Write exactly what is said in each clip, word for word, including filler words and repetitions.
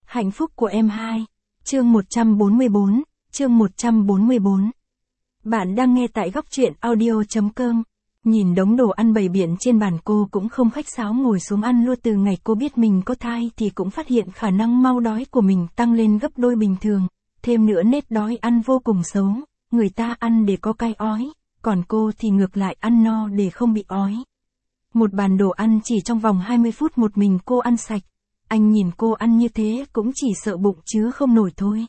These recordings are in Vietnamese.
Hạnh phúc của em hai. Chương một trăm bốn mươi bốn, chương một trăm bốn mươi bốn. Bạn đang nghe tại góc truyện audio chấm com. Nhìn đống đồ ăn bày biện trên bàn, cô cũng không khách sáo ngồi xuống ăn luôn. Từ ngày cô biết mình có thai thì cũng phát hiện khả năng mau đói của mình tăng lên gấp đôi bình thường. Thêm nữa nết đói ăn vô cùng xấu, người ta ăn để có cai ói, còn cô thì ngược lại ăn no để không bị ói. Một bàn đồ ăn chỉ trong vòng hai mươi phút một mình cô ăn sạch. Anh nhìn cô ăn như thế cũng chỉ sợ bụng chứ không nổi thôi.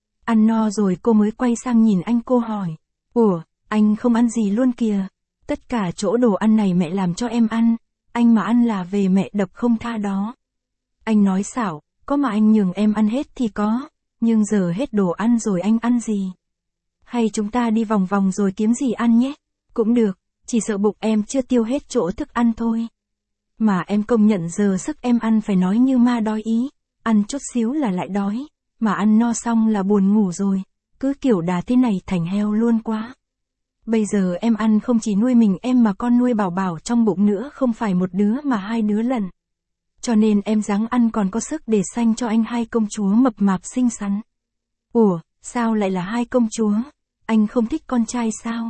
Ăn no rồi cô mới quay sang nhìn anh, cô hỏi. Ủa, anh không ăn gì luôn kìa. Tất cả chỗ đồ ăn này mẹ làm cho em ăn, anh mà ăn là về mẹ đập không tha đó. Anh nói xảo, có mà anh nhường em ăn hết thì có, nhưng giờ hết đồ ăn rồi anh ăn gì? Hay chúng ta đi vòng vòng rồi kiếm gì ăn nhé? Cũng được, chỉ sợ bụng em chưa tiêu hết chỗ thức ăn thôi. Mà em công nhận giờ sức em ăn phải nói như ma đói ý, ăn chút xíu là lại đói, mà ăn no xong là buồn ngủ rồi, cứ kiểu đà thế này thành heo luôn quá. Bây giờ em ăn không chỉ nuôi mình em mà con nuôi Bảo Bảo trong bụng nữa, không phải một đứa mà hai đứa lận. Cho nên em ráng ăn còn có sức để sanh cho anh hai công chúa mập mạp xinh xắn. Ủa, sao lại là hai công chúa? Anh không thích con trai sao?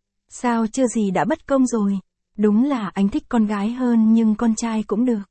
Sao chưa gì đã bất công rồi? Đúng là anh thích con gái hơn nhưng con trai cũng được.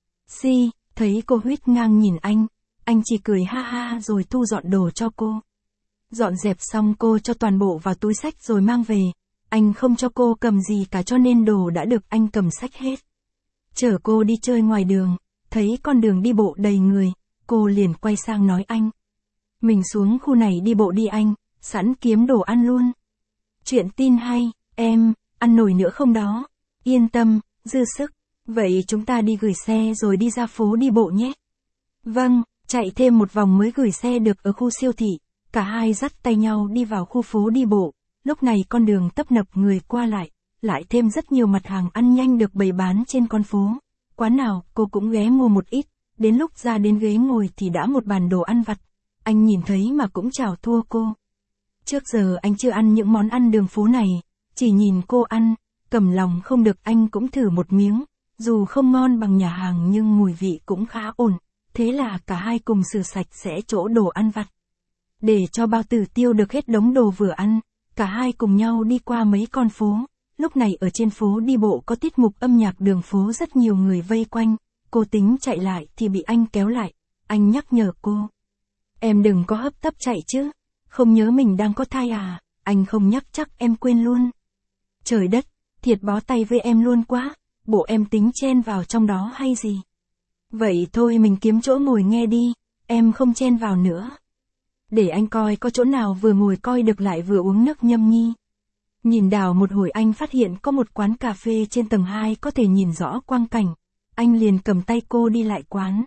Si, thấy cô huýt ngang nhìn anh, anh chỉ cười ha ha rồi thu dọn đồ cho cô. Dọn dẹp xong cô cho toàn bộ vào túi xách rồi mang về. Anh không cho cô cầm gì cả cho nên đồ đã được anh cầm xách hết. Chở cô đi chơi ngoài đường, thấy con đường đi bộ đầy người, cô liền quay sang nói anh. Mình xuống khu này đi bộ đi anh, sẵn kiếm đồ ăn luôn. Chuyện tin hay, em, ăn nổi nữa không đó? Yên tâm, dư sức. Vậy chúng ta đi gửi xe rồi đi ra phố đi bộ nhé. Vâng, chạy thêm một vòng mới gửi xe được ở khu siêu thị. Cả hai dắt tay nhau đi vào khu phố đi bộ. Lúc này con đường tấp nập người qua lại, lại thêm rất nhiều mặt hàng ăn nhanh được bày bán trên con phố. Quán nào cô cũng ghé mua một ít, đến lúc ra đến ghế ngồi thì đã một bàn đồ ăn vặt. Anh nhìn thấy mà cũng chào thua cô. Trước giờ anh chưa ăn những món ăn đường phố này, chỉ nhìn cô ăn, cầm lòng không được anh cũng thử một miếng, dù không ngon bằng nhà hàng nhưng mùi vị cũng khá ổn, thế là cả hai cùng sửa sạch sẽ chỗ đồ ăn vặt. Để cho bao tử tiêu được hết đống đồ vừa ăn, cả hai cùng nhau đi qua mấy con phố, lúc này ở trên phố đi bộ có tiết mục âm nhạc đường phố, rất nhiều người vây quanh, cô tính chạy lại thì bị anh kéo lại, anh nhắc nhở cô. Em đừng có hấp tấp chạy chứ, không nhớ mình đang có thai à, anh không nhắc chắc em quên luôn. Trời đất, thiệt bó tay với em luôn quá, bộ em tính chen vào trong đó hay gì? Vậy thôi mình kiếm chỗ ngồi nghe đi, em không chen vào nữa. Để anh coi có chỗ nào vừa ngồi coi được lại vừa uống nước nhâm nhi. Nhìn đào một hồi anh phát hiện có một quán cà phê trên tầng hai có thể nhìn rõ quang cảnh. Anh liền cầm tay cô đi lại quán.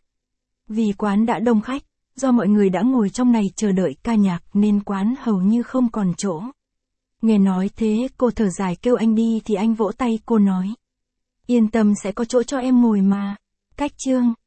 Vì quán đã đông khách, do mọi người đã ngồi trong này chờ đợi ca nhạc nên quán hầu như không còn chỗ. Nghe nói thế cô thở dài kêu anh đi thì anh vỗ tay cô nói. Yên tâm sẽ có chỗ cho em ngồi mà. Cách chương.